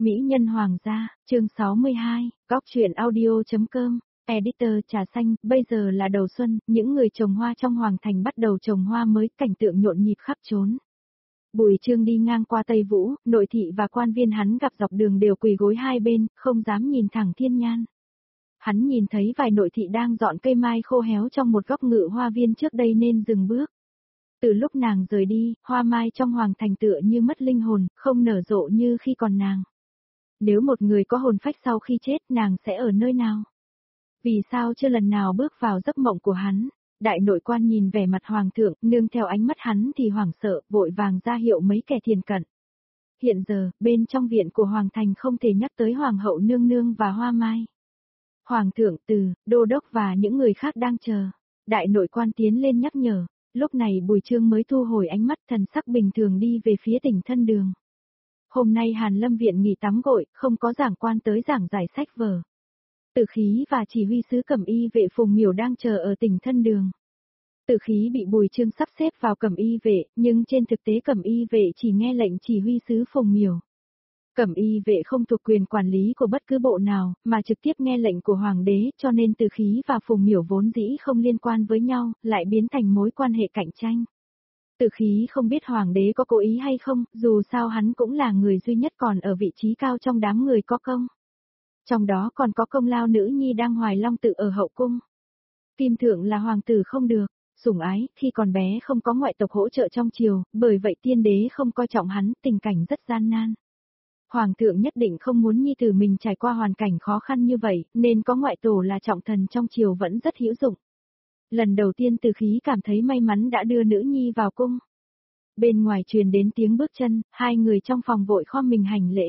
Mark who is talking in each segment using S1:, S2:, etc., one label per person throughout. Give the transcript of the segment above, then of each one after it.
S1: Mỹ nhân hoàng gia, chương 62, góc truyện audio.com, editor trà xanh, bây giờ là đầu xuân, những người trồng hoa trong hoàng thành bắt đầu trồng hoa mới, cảnh tượng nhộn nhịp khắp trốn. Bùi Chương đi ngang qua Tây Vũ, nội thị và quan viên hắn gặp dọc đường đều quỳ gối hai bên, không dám nhìn thẳng thiên nhan. Hắn nhìn thấy vài nội thị đang dọn cây mai khô héo trong một góc ngự hoa viên trước đây nên dừng bước. Từ lúc nàng rời đi, hoa mai trong hoàng thành tựa như mất linh hồn, không nở rộ như khi còn nàng. Nếu một người có hồn phách sau khi chết, nàng sẽ ở nơi nào? Vì sao chưa lần nào bước vào giấc mộng của hắn? Đại nội quan nhìn vẻ mặt hoàng thượng, nương theo ánh mắt hắn thì hoảng sợ, vội vàng ra hiệu mấy kẻ thiền cận. Hiện giờ, bên trong viện của hoàng thành không thể nhắc tới hoàng hậu nương nương và hoa mai. Hoàng thượng, từ, đô đốc và những người khác đang chờ. Đại nội quan tiến lên nhắc nhở. Lúc này Bùi Chương mới thu hồi ánh mắt, thần sắc bình thường đi về phía Tỉnh Thân Đường. Hôm nay Hàn Lâm viện nghỉ tắm gội, không có giảng quan tới giảng giải sách vở. Tử Khí và chỉ huy sứ Cẩm Y vệ Phùng Miểu đang chờ ở Tỉnh Thân Đường. Tử Khí bị Bùi Chương sắp xếp vào Cẩm Y vệ, nhưng trên thực tế Cẩm Y vệ chỉ nghe lệnh chỉ huy sứ Phùng Miểu. Cẩm Y vệ không thuộc quyền quản lý của bất cứ bộ nào, mà trực tiếp nghe lệnh của Hoàng đế, cho nên Tử Khí và Phùng Miểu vốn dĩ không liên quan với nhau, lại biến thành mối quan hệ cạnh tranh. Tử Khí không biết Hoàng đế có cố ý hay không, dù sao hắn cũng là người duy nhất còn ở vị trí cao trong đám người có công. Trong đó còn có công lao nữ nhi đang hoài long tự ở hậu cung. Kim thượng là hoàng tử không được, sủng ái, khi còn bé không có ngoại tộc hỗ trợ trong triều, bởi vậy tiên đế không coi trọng hắn, tình cảnh rất gian nan. Hoàng thượng nhất định không muốn nhi tử mình trải qua hoàn cảnh khó khăn như vậy, nên có ngoại tổ là trọng thần trong triều vẫn rất hữu dụng. Lần đầu tiên Tử Khí cảm thấy may mắn đã đưa nữ nhi vào cung. Bên ngoài truyền đến tiếng bước chân, hai người trong phòng vội khom mình hành lễ.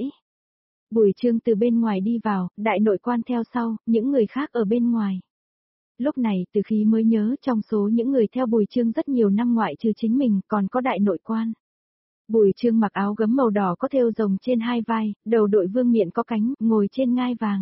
S1: Bùi Chương từ bên ngoài đi vào, đại nội quan theo sau, những người khác ở bên ngoài. Lúc này Tử Khí mới nhớ trong số những người theo Bùi Chương rất nhiều năm ngoại trừ chính mình còn có đại nội quan. Bùi Chương mặc áo gấm màu đỏ có thêu rồng trên hai vai, đầu đội vương miện có cánh, ngồi trên ngai vàng.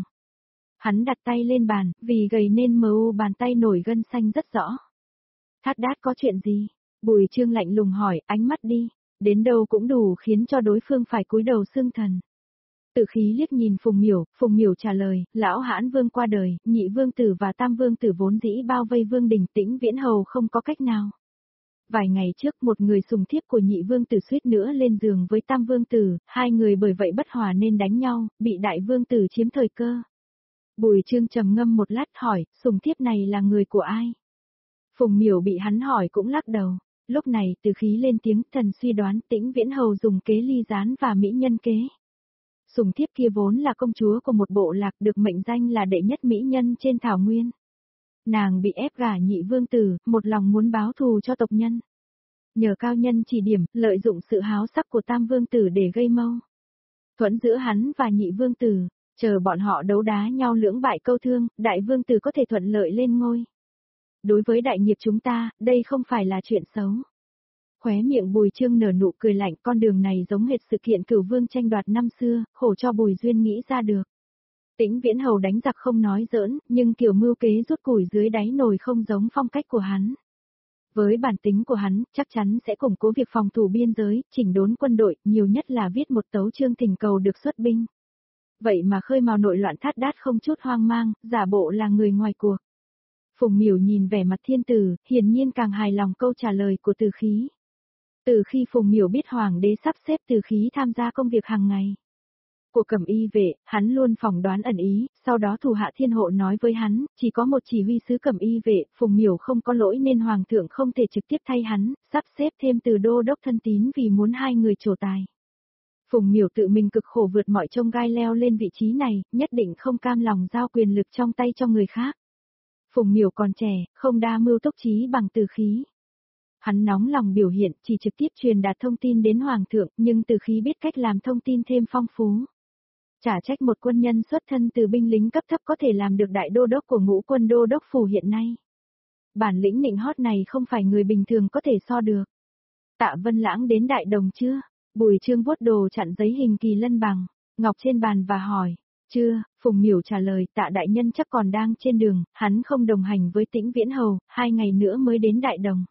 S1: Hắn đặt tay lên bàn, vì gầy nên bàn tay nổi gân xanh rất rõ. Thát Đát có chuyện gì? Bùi Chương lạnh lùng hỏi, ánh mắt đi, đến đâu cũng đủ khiến cho đối phương phải cúi đầu xưng thần. Tử Khí liếc nhìn Phùng Miểu trả lời, lão hãn vương qua đời, nhị vương tử và tam vương tử vốn dĩ bao vây vương đình, Tĩnh Viễn hầu không có cách nào. Vài ngày trước một người sùng thiếp của nhị vương tử suýt nữa lên giường với tam vương tử, hai người bởi vậy bất hòa nên đánh nhau, bị đại vương tử chiếm thời cơ. Bùi Chương trầm ngâm một lát hỏi, sùng thiếp này là người của ai? Phùng Miểu bị hắn hỏi cũng lắc đầu. Lúc này Tử Khí lên tiếng, thần suy đoán Tĩnh Viễn hầu dùng kế ly gián và mỹ nhân kế. Sùng thiếp kia vốn là công chúa của một bộ lạc được mệnh danh là đệ nhất mỹ nhân trên thảo nguyên. Nàng bị ép gả nhị vương tử, một lòng muốn báo thù cho tộc nhân. Nhờ cao nhân chỉ điểm, lợi dụng sự háo sắc của tam vương tử để gây mâu thuẫn giữa hắn và nhị vương tử, chờ bọn họ đấu đá nhau lưỡng bại câu thương, đại vương tử có thể thuận lợi lên ngôi. Đối với đại nghiệp chúng ta, đây không phải là chuyện xấu. Khóe miệng Bùi Chương nở nụ cười lạnh, con đường này giống hệt sự kiện Cửu Vương tranh đoạt năm xưa, khổ cho Bùi Duyên nghĩ ra được. Tĩnh Viễn hầu đánh giặc không nói giỡn, nhưng kiểu mưu kế rút củi dưới đáy nồi không giống phong cách của hắn. Với bản tính của hắn, chắc chắn sẽ củng cố việc phòng thủ biên giới, chỉnh đốn quân đội, nhiều nhất là viết một tấu chương thỉnh cầu được xuất binh. Vậy mà khơi mào nội loạn Thát Đát không chút hoang mang, giả bộ là người ngoài cuộc. Phùng Miểu nhìn vẻ mặt thiên tử, hiển nhiên càng hài lòng câu trả lời của Tử Khí. Từ khi Phùng Miểu biết Hoàng đế sắp xếp Tử Khí tham gia công việc hàng ngày của Cẩm Y vệ, hắn luôn phỏng đoán ẩn ý, sau đó thủ hạ thiên hộ nói với hắn, chỉ có một chỉ huy sứ Cẩm Y vệ, Phùng Miểu không có lỗi nên Hoàng thượng không thể trực tiếp thay hắn, sắp xếp thêm từ đô đốc thân tín vì muốn hai người trổ tài. Phùng Miểu tự mình cực khổ vượt mọi chông gai leo lên vị trí này, nhất định không cam lòng giao quyền lực trong tay cho người khác. Phùng Miểu còn trẻ, không đa mưu túc trí bằng Tử Khí. Hắn nóng lòng biểu hiện, chỉ trực tiếp truyền đạt thông tin đến Hoàng thượng, nhưng Tử Khí biết cách làm thông tin thêm phong phú. Chả trách một quân nhân xuất thân từ binh lính cấp thấp có thể làm được đại đô đốc của ngũ quân đô đốc phủ hiện nay. Bản lĩnh nịnh hót này không phải người bình thường có thể so được. Tạ Vân Lãng đến Đại Đồng chưa? Bùi Chương vuốt đồ chặn giấy hình kỳ lân bằng, ngọc trên bàn và hỏi. Chưa, Phùng Miểu trả lời, Tạ đại nhân chắc còn đang trên đường, hắn không đồng hành với Tĩnh Viễn hầu, 2 ngày nữa mới đến Đại Đồng.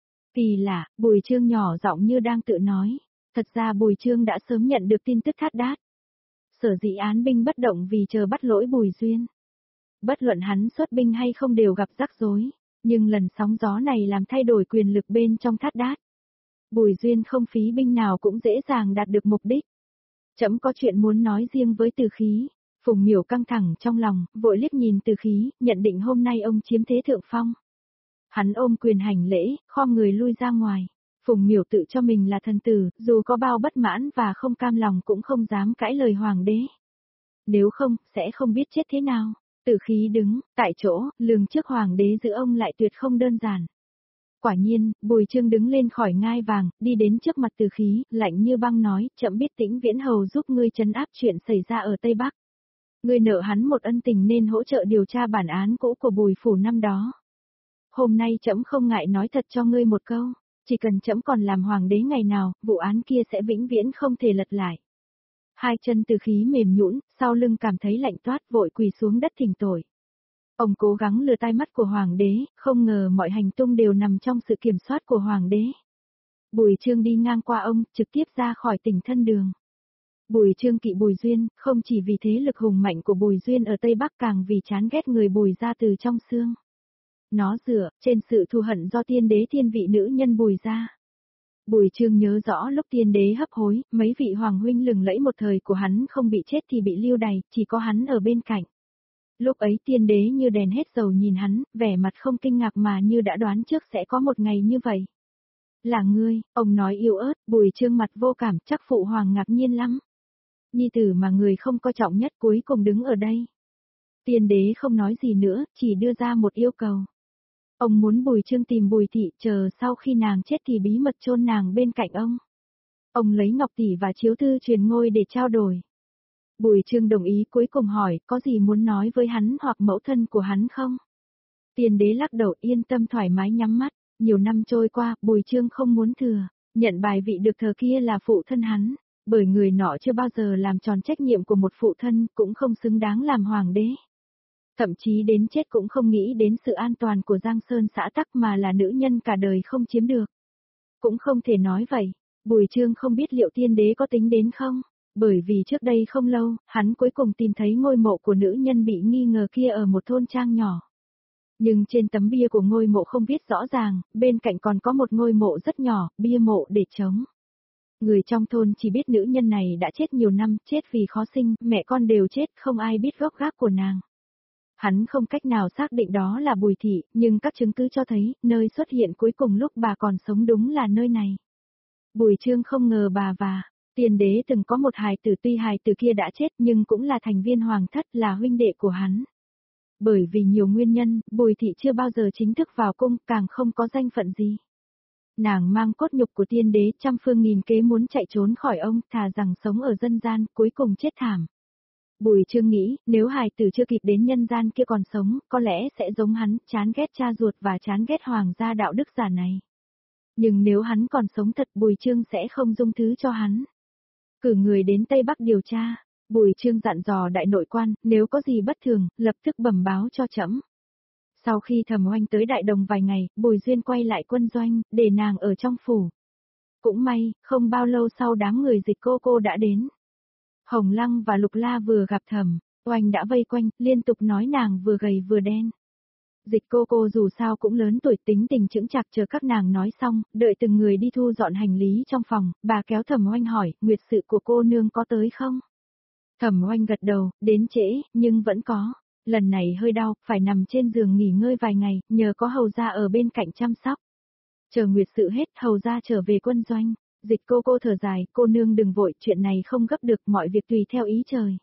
S1: Kỳ lạ, Bùi Chương nhỏ giọng như đang tự nói. Thật ra Bùi Chương đã sớm nhận được tin tức Thát Đát. Sở dĩ án binh bất động vì chờ bắt lỗi Bùi Duyên. Bất luận hắn xuất binh hay không đều gặp rắc rối, nhưng lần sóng gió này làm thay đổi quyền lực bên trong Thát Đát. Bùi Duyên không phí binh nào cũng dễ dàng đạt được mục đích. Trẫm có chuyện muốn nói riêng với Từ Khí. Phùng Miểu căng thẳng trong lòng, vội liếc nhìn Từ Khí, nhận định hôm nay ông chiếm thế thượng phong. Hắn ôm quyền hành lễ, khom người lui ra ngoài. Phùng Miểu tự cho mình là thần tử, dù có bao bất mãn và không cam lòng cũng không dám cãi lời hoàng đế. Nếu không, sẽ không biết chết thế nào. Từ Khí đứng, tại chỗ, lường trước hoàng đế giữ ông lại tuyệt không đơn giản. Quả nhiên, Bùi Chương đứng lên khỏi ngai vàng, đi đến trước mặt Từ Khí, lạnh như băng nói, trẫm biết Tĩnh Viễn Hầu giúp ngươi trấn áp chuyện xảy ra ở Tây Bắc. Ngươi nợ hắn một ân tình nên hỗ trợ điều tra bản án cũ của Bùi phủ năm đó. Hôm nay trẫm không ngại nói thật cho ngươi một câu, chỉ cần trẫm còn làm hoàng đế ngày nào, vụ án kia sẽ vĩnh viễn không thể lật lại. Hai chân Từ Khí mềm nhũn, sau lưng cảm thấy lạnh toát vội quỳ xuống đất thỉnh tội. Ông cố gắng lừa tai mắt của hoàng đế, không ngờ mọi hành tung đều nằm trong sự kiểm soát của hoàng đế. Bùi Chương đi ngang qua ông, trực tiếp ra khỏi tỉnh thân đường. Bùi Chương kỵ Bùi Duyên, không chỉ vì thế lực hùng mạnh của Bùi Duyên ở Tây Bắc càng vì chán ghét người Bùi gia từ trong xương. Nó dựa trên sự thù hận do tiên đế thiên vị nữ nhân Bùi gia. Bùi Chương nhớ rõ lúc tiên đế hấp hối, mấy vị hoàng huynh lừng lẫy một thời của hắn không bị chết thì bị lưu đày, chỉ có hắn ở bên cạnh. Lúc ấy tiên đế như đèn hết dầu nhìn hắn, vẻ mặt không kinh ngạc mà như đã đoán trước sẽ có một ngày như vậy. Là ngươi, ông nói yếu ớt, Bùi Chương mặt vô cảm, chắc phụ hoàng ngạc nhiên lắm. Nhi tử mà người không coi trọng nhất cuối cùng đứng ở đây. Tiên đế không nói gì nữa, chỉ đưa ra một yêu cầu. Ông muốn Bùi Chương tìm Bùi thị, chờ sau khi nàng chết thì bí mật chôn nàng bên cạnh ông. Ông lấy ngọc tỷ và chiếu thư truyền ngôi để trao đổi. Bùi Chương đồng ý, cuối cùng hỏi, có gì muốn nói với hắn hoặc mẫu thân của hắn không? Tiên đế lắc đầu, yên tâm thoải mái nhắm mắt. Nhiều năm trôi qua, Bùi Chương không muốn thừa, nhận bài vị được thờ kia là phụ thân hắn, bởi người nọ chưa bao giờ làm tròn trách nhiệm của một phụ thân, cũng không xứng đáng làm hoàng đế. Thậm chí đến chết cũng không nghĩ đến sự an toàn của Giang Sơn xã tắc mà là nữ nhân cả đời không chiếm được. Cũng không thể nói vậy, Bùi Chương không biết liệu tiên đế có tính đến không, bởi vì trước đây không lâu, hắn cuối cùng tìm thấy ngôi mộ của nữ nhân bị nghi ngờ kia ở một thôn trang nhỏ. Nhưng trên tấm bia của ngôi mộ không viết rõ ràng, bên cạnh còn có một ngôi mộ rất nhỏ, bia mộ để trống. Người trong thôn chỉ biết nữ nhân này đã chết nhiều năm, chết vì khó sinh, mẹ con đều chết, không ai biết gốc gác của nàng. Hắn không cách nào xác định đó là Bùi thị, nhưng các chứng cứ cho thấy, nơi xuất hiện cuối cùng lúc bà còn sống đúng là nơi này. Bùi Chương không ngờ bà và tiên đế từng có một hài tử, tuy hài tử kia đã chết nhưng cũng là thành viên hoàng thất, là huynh đệ của hắn. Bởi vì nhiều nguyên nhân, Bùi thị chưa bao giờ chính thức vào cung, càng không có danh phận gì. Nàng mang cốt nhục của tiên đế trăm phương nghìn kế muốn chạy trốn khỏi ông, thà rằng sống ở dân gian, cuối cùng chết thảm. Bùi Chương nghĩ, nếu hài tử chưa kịp đến nhân gian kia còn sống, có lẽ sẽ giống hắn, chán ghét cha ruột và chán ghét hoàng gia đạo đức giả này. Nhưng nếu hắn còn sống thật, Bùi Chương sẽ không dung thứ cho hắn. Cử người đến Tây Bắc điều tra. Bùi Chương dặn dò đại nội quan, nếu có gì bất thường, lập tức bẩm báo cho trẫm. Sau khi Thẩm Oanh tới Đại Đồng vài ngày, Bùi Duyên quay lại quân doanh, để nàng ở trong phủ. Cũng may, không bao lâu sau đám người Dịch cô đã đến. Hồng Lăng và Lục La vừa gặp Thẩm Oanh đã vây quanh, liên tục nói nàng vừa gầy vừa đen. Dịch cô dù sao cũng lớn tuổi, tính tình chững chạc, chờ các nàng nói xong, đợi từng người đi thu dọn hành lý trong phòng, bà kéo Thẩm Oanh hỏi, nguyệt sự của cô nương có tới không? Thẩm Oanh gật đầu, đến trễ, nhưng vẫn có. Lần này hơi đau, phải nằm trên giường nghỉ ngơi vài ngày, nhờ có hầu gia ở bên cạnh chăm sóc. Chờ nguyệt sự hết, hầu gia trở về quân doanh. Dịch cô thở dài, cô nương đừng vội, chuyện này không gấp được, mọi việc tùy theo ý trời.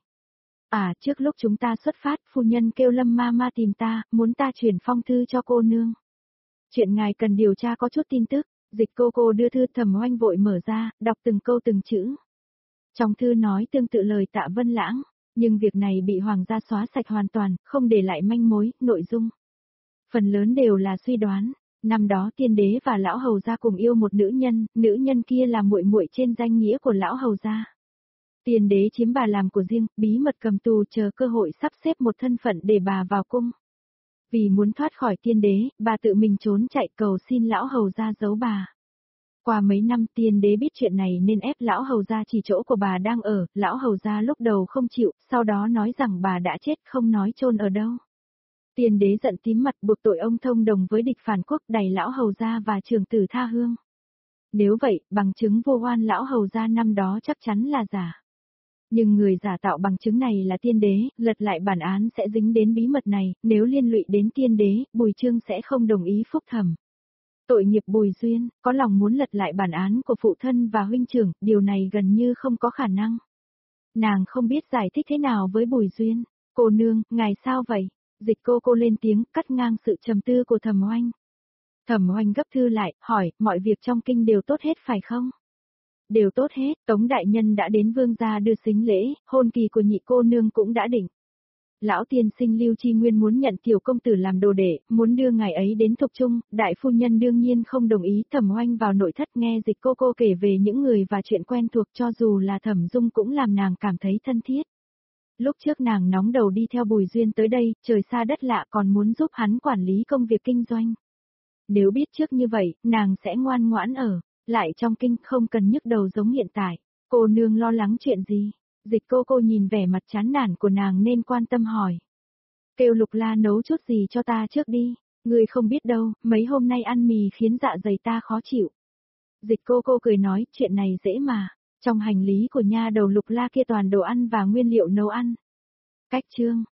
S1: À, trước lúc chúng ta xuất phát, phu nhân kêu Lâm ma tìm ta, muốn ta chuyển phong thư cho cô nương. Chuyện ngài cần điều tra có chút tin tức. Dịch cô đưa thư, Thẩm Oanh vội mở ra, đọc từng câu từng chữ. Trong thư nói tương tự lời Tạ Vân Lãng, nhưng việc này bị hoàng gia xóa sạch hoàn toàn, không để lại manh mối, nội dung. Phần lớn đều là suy đoán. Năm đó tiên đế và lão hầu gia cùng yêu một nữ nhân kia là muội muội trên danh nghĩa của lão hầu gia. Tiên đế chiếm bà làm của riêng, bí mật cầm tù chờ cơ hội sắp xếp một thân phận để bà vào cung. Vì muốn thoát khỏi tiên đế, bà tự mình trốn chạy cầu xin lão hầu gia giấu bà. Qua mấy năm tiên đế biết chuyện này nên ép lão hầu gia chỉ chỗ của bà đang ở, lão hầu gia lúc đầu không chịu, sau đó nói rằng bà đã chết không nói chôn ở đâu. Tiên đế giận tím mặt buộc tội ông thông đồng với địch phản quốc đày lão hầu gia và trường tử tha hương. Nếu vậy, bằng chứng vô oan lão hầu gia năm đó chắc chắn là giả. Nhưng người giả tạo bằng chứng này là tiên đế, lật lại bản án sẽ dính đến bí mật này, nếu liên lụy đến tiên đế, Bùi Trương sẽ không đồng ý phúc thẩm. Tội nghiệp Bùi Duyên, có lòng muốn lật lại bản án của phụ thân và huynh trưởng, điều này gần như không có khả năng. Nàng không biết giải thích thế nào với Bùi Duyên. Cô nương, ngài sao vậy? Dịch cô lên tiếng, cắt ngang sự trầm tư của Thẩm Oanh. Thẩm Oanh gấp thư lại, hỏi, mọi việc trong kinh đều tốt hết phải không? Đều tốt hết, Tống đại nhân đã đến vương gia đưa sính lễ, hôn kỳ của nhị cô nương cũng đã định. Lão tiên sinh Lưu Chi Nguyên muốn nhận tiểu công tử làm đồ đệ, muốn đưa ngài ấy đến Thục Trung, đại phu nhân đương nhiên không đồng ý. Thẩm Oanh vào nội thất nghe Dịch cô kể về những người và chuyện quen thuộc, cho dù là Thẩm Dung cũng làm nàng cảm thấy thân thiết. Lúc trước nàng nóng đầu đi theo Bùi Duyên tới đây, trời xa đất lạ còn muốn giúp hắn quản lý công việc kinh doanh. Nếu biết trước như vậy, nàng sẽ ngoan ngoãn ở, lại trong kinh không cần nhức đầu giống hiện tại. Cô nương lo lắng chuyện gì? Dịch cô nhìn vẻ mặt chán nản của nàng nên quan tâm hỏi. Kêu Lục La nấu chút gì cho ta trước đi, người không biết đâu, mấy hôm nay ăn mì khiến dạ dày ta khó chịu. Dịch cô cười nói, chuyện này dễ mà, trong hành lý của nha đầu Lục La kia toàn đồ ăn và nguyên liệu nấu ăn. Cách chương